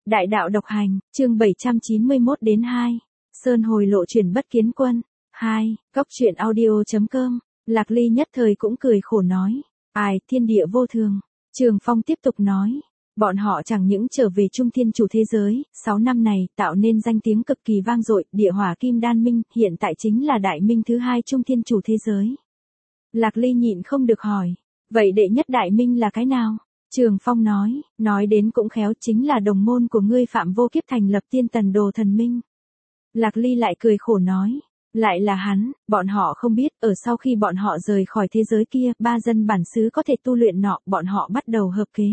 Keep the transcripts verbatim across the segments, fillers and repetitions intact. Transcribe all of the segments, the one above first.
Đại đạo độc hành, chương bảy trăm chín mươi mốt đến hai. Sơn hồi lộ chuyển bất kiến quân. hai. Cóc truyện audio chấm com. Lạc Ly nhất thời cũng cười khổ nói. Ai, thiên địa vô thường. Trường Phong tiếp tục nói. Bọn họ chẳng những trở về Trung Thiên Chủ thế giới, sáu năm này tạo nên danh tiếng cực kỳ vang dội, địa hỏa kim đan minh, hiện tại chính là đại minh thứ hai Trung Thiên Chủ thế giới. Lạc Ly nhịn không được hỏi. Vậy đệ nhất đại minh là cái nào? Trường Phong nói, nói đến cũng khéo, chính là đồng môn của ngươi Phạm Vô Kiếp thành lập Tiên Tần Đồ Thần Minh. Lạc Ly lại cười khổ nói, lại là hắn, bọn họ không biết, ở sau khi bọn họ rời khỏi thế giới kia, ba dân bản xứ có thể tu luyện nọ, bọn họ bắt đầu hợp kế.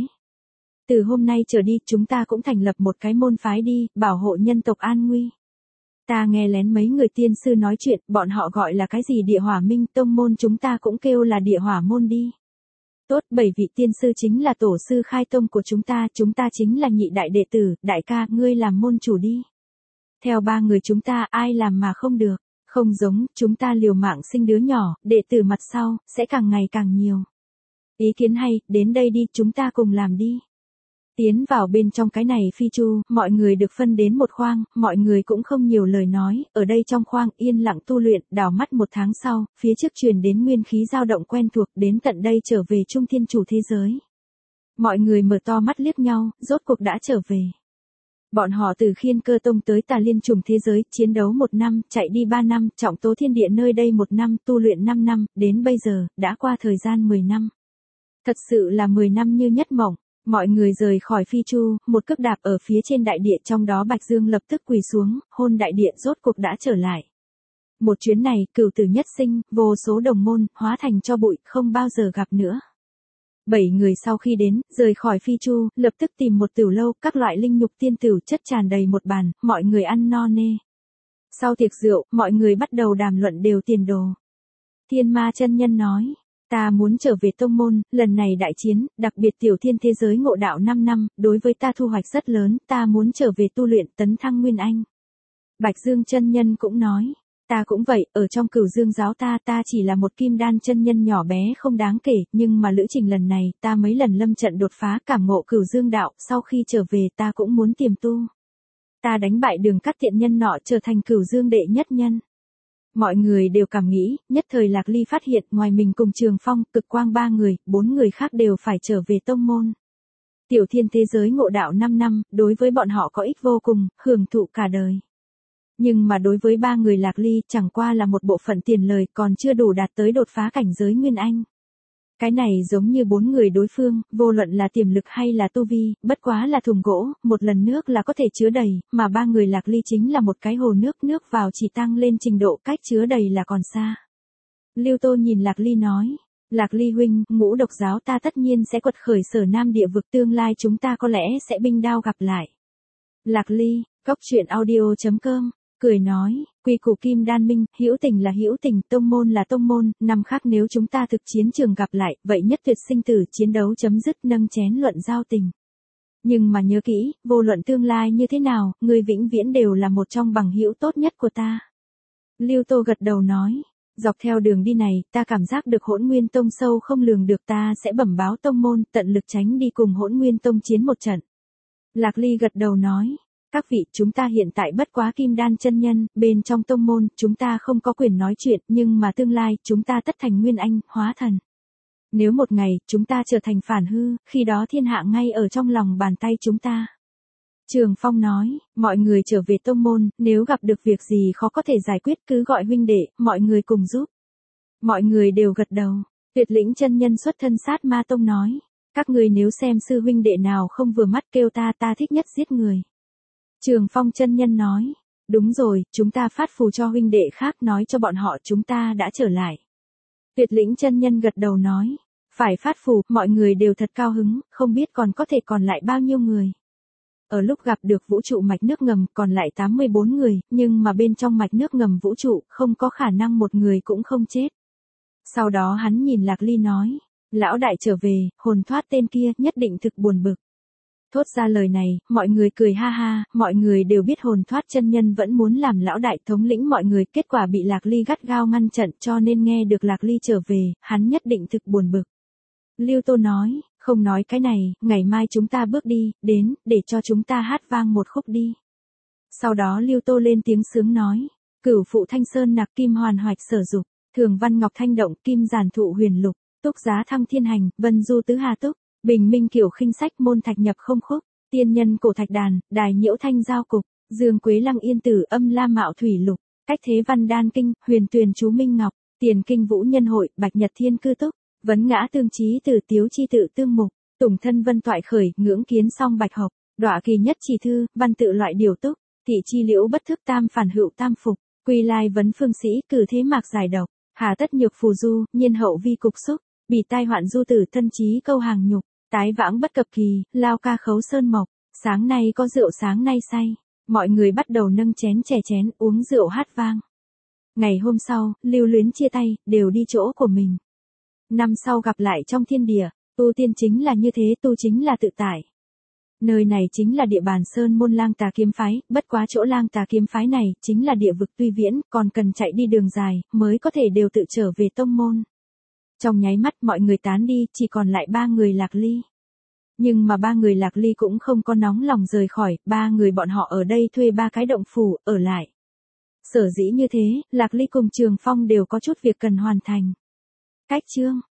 Từ hôm nay trở đi, chúng ta cũng thành lập một cái môn phái đi, bảo hộ nhân tộc an nguy. Ta nghe lén mấy người tiên sư nói chuyện, bọn họ gọi là cái gì địa hỏa minh, tông môn chúng ta cũng kêu là địa hỏa môn đi. Tốt, bảy vị tiên sư chính là tổ sư khai tông của chúng ta, chúng ta chính là nhị đại đệ tử, đại ca, ngươi làm môn chủ đi. Theo ba người chúng ta, ai làm mà không được, không giống, chúng ta liều mạng sinh đứa nhỏ, đệ tử mặt sau, sẽ càng ngày càng nhiều. Ý kiến hay, đến đây đi, chúng ta cùng làm đi. Tiến vào bên trong cái này phi chu, mọi người được phân đến một khoang, mọi người cũng không nhiều lời nói, ở đây trong khoang yên lặng tu luyện, đảo mắt một tháng sau, phía trước truyền đến nguyên khí dao động quen thuộc, đến tận đây trở về Trung Thiên Chủ thế giới. Mọi người mở to mắt liếc nhau, rốt cuộc đã trở về. Bọn họ từ Khiên Cơ Tông tới Tà Liên Trùng thế giới, chiến đấu một năm, chạy đi ba năm, Trọng Tố Thiên Địa nơi đây một năm, tu luyện năm năm, đến bây giờ, đã qua thời gian mười năm. Thật sự là mười năm như nhất mộng. Mọi người rời khỏi phi chu, một cước đạp ở phía trên đại địa, trong đó Bạch Dương lập tức quỳ xuống, hôn đại địa, rốt cuộc đã trở lại. Một chuyến này, cửu tử nhất sinh, vô số đồng môn, hóa thành cho bụi, không bao giờ gặp nữa. Bảy người sau khi đến, rời khỏi phi chu, lập tức tìm một tửu lâu, các loại linh nhục tiên tửu chất tràn đầy một bàn, mọi người ăn no nê. Sau tiệc rượu, mọi người bắt đầu đàm luận đều tiền đồ. Thiên Ma chân nhân nói. Ta muốn trở về tông môn, lần này đại chiến, đặc biệt tiểu thiên thế giới ngộ đạo năm năm, đối với ta thu hoạch rất lớn, ta muốn trở về tu luyện tấn thăng nguyên anh. Bạch Dương chân nhân cũng nói, ta cũng vậy, ở trong Cửu Dương giáo ta ta chỉ là một kim đan chân nhân nhỏ bé không đáng kể, nhưng mà lữ trình lần này, ta mấy lần lâm trận đột phá cảm ngộ Cửu Dương đạo, sau khi trở về ta cũng muốn tiềm tu. Ta đánh bại Đường Cát tiện nhân nọ trở thành Cửu Dương đệ nhất nhân. Mọi người đều cảm nghĩ, nhất thời Lạc Ly phát hiện ngoài mình cùng Trường Phong, Cực Quang ba người, bốn người khác đều phải trở về tông môn. Tiểu thiên thế giới ngộ đạo năm năm, đối với bọn họ có ích vô cùng, hưởng thụ cả đời. Nhưng mà đối với ba người Lạc Ly, chẳng qua là một bộ phận tiền lời, còn chưa đủ đạt tới đột phá cảnh giới Nguyên Anh. Cái này giống như bốn người đối phương, vô luận là tiềm lực hay là tu vi, bất quá là thùng gỗ, một lần nước là có thể chứa đầy, mà ba người Lạc Ly chính là một cái hồ nước, nước vào chỉ tăng lên trình độ, cách chứa đầy là còn xa. Lưu Tô nhìn Lạc Ly nói, Lạc Ly huynh, Ngũ Độc giáo ta tất nhiên sẽ quật khởi Sở Nam địa vực, tương lai chúng ta có lẽ sẽ binh đao gặp lại. Lạc Ly, Cóc truyện audio chấm com. Cười nói, quy củ kim đan minh, hữu tình là hữu tình, tông môn là tông môn, năm khác nếu chúng ta thực chiến trường gặp lại, vậy nhất tuyệt sinh tử, chiến đấu chấm dứt, nâng chén luận giao tình. Nhưng mà nhớ kỹ, vô luận tương lai như thế nào, người vĩnh viễn đều là một trong bằng hữu tốt nhất của ta. Lưu Tô gật đầu nói, dọc theo đường đi này, ta cảm giác được Hỗn Nguyên Tông sâu không lường được, ta sẽ bẩm báo tông môn, tận lực tránh đi cùng Hỗn Nguyên Tông chiến một trận. Lạc Ly gật đầu nói. Các vị, chúng ta hiện tại bất quá kim đan chân nhân, bên trong tông môn, chúng ta không có quyền nói chuyện, nhưng mà tương lai, chúng ta tất thành nguyên anh, hóa thần. Nếu một ngày, chúng ta trở thành phản hư, khi đó thiên hạ ngay ở trong lòng bàn tay chúng ta. Trường Phong nói, mọi người trở về tông môn, nếu gặp được việc gì khó có thể giải quyết cứ gọi huynh đệ, mọi người cùng giúp. Mọi người đều gật đầu. Tuyệt Lĩnh chân nhân xuất thân Sát Ma Tông nói, các người nếu xem sư huynh đệ nào không vừa mắt kêu ta, ta thích nhất giết người. Trường Phong chân nhân nói, đúng rồi, chúng ta phát phù cho huynh đệ khác, nói cho bọn họ chúng ta đã trở lại. Tuyệt Lĩnh chân nhân gật đầu nói, phải phát phù, mọi người đều thật cao hứng, không biết còn có thể còn lại bao nhiêu người. Ở lúc gặp được vũ trụ mạch nước ngầm còn lại tám mươi bốn người, nhưng mà bên trong mạch nước ngầm vũ trụ không có khả năng một người cũng không chết. Sau đó hắn nhìn Lạc Ly nói, lão đại trở về, hồn thoát tên kia nhất định thực buồn bực. Thốt ra lời này, mọi người cười ha ha, mọi người đều biết hồn thoát chân nhân vẫn muốn làm lão đại thống lĩnh mọi người, kết quả bị Lạc Ly gắt gao ngăn trận, cho nên nghe được Lạc Ly trở về, hắn nhất định thực buồn bực. Lưu Tô nói, Không nói cái này, ngày mai chúng ta bước đi, đến, để cho chúng ta hát vang một khúc đi. Sau đó Lưu Tô lên tiếng sướng nói. Cửu phụ thanh sơn nặc kim hoàn hoạch sở dục, thường văn ngọc thanh động kim giản thụ huyền lục, túc giá thăng thiên hành, vân du tứ hà túc, bình minh kiểu khinh sách môn thạch nhập không khúc, tiên nhân cổ thạch đàn, đài nhiễu thanh giao cục, dương quế lăng yên tử âm la mạo thủy lục, cách thế văn đan kinh, huyền tuyền chú minh ngọc, tiền kinh vũ nhân hội, bạch nhật thiên cư túc, vấn ngã tương trí tử tiếu chi tự tương mục, tùng thân vân toại khởi, ngưỡng kiến song bạch học, đọa kỳ nhất chỉ thư, văn tự loại điều túc, thị chi liễu bất thức tam phản hữu tam phục, quy lai vấn phương sĩ, cử thế mạc giải độc, hà tất nhược phù du, nhiên hậu vi cục xúc, bị tai hoạn du tử thân trí câu hàng nhục, tái vãng bất cập kỳ, lao ca khấu sơn mộc, sáng nay có rượu sáng nay say, mọi người bắt đầu nâng chén chè chén uống rượu hát vang. Ngày hôm sau, lưu luyến chia tay, đều đi chỗ của mình. Năm sau gặp lại trong thiên địa, tu tiên chính là như thế, tu chính là tự tại. Nơi này chính là địa bàn Sơn Môn Lang Tà kiếm phái, bất quá chỗ Lang Tà kiếm phái này chính là địa vực tuy viễn, còn cần chạy đi đường dài mới có thể đều tự trở về tông môn. Trong nháy mắt mọi người tán đi, chỉ còn lại ba người Lạc Ly. Nhưng mà ba người Lạc Ly cũng không có nóng lòng rời khỏi, ba người bọn họ ở đây thuê ba cái động phủ, ở lại. Sở dĩ như thế, Lạc Ly cùng Trường Phong đều có chút việc cần hoàn thành. Cách chương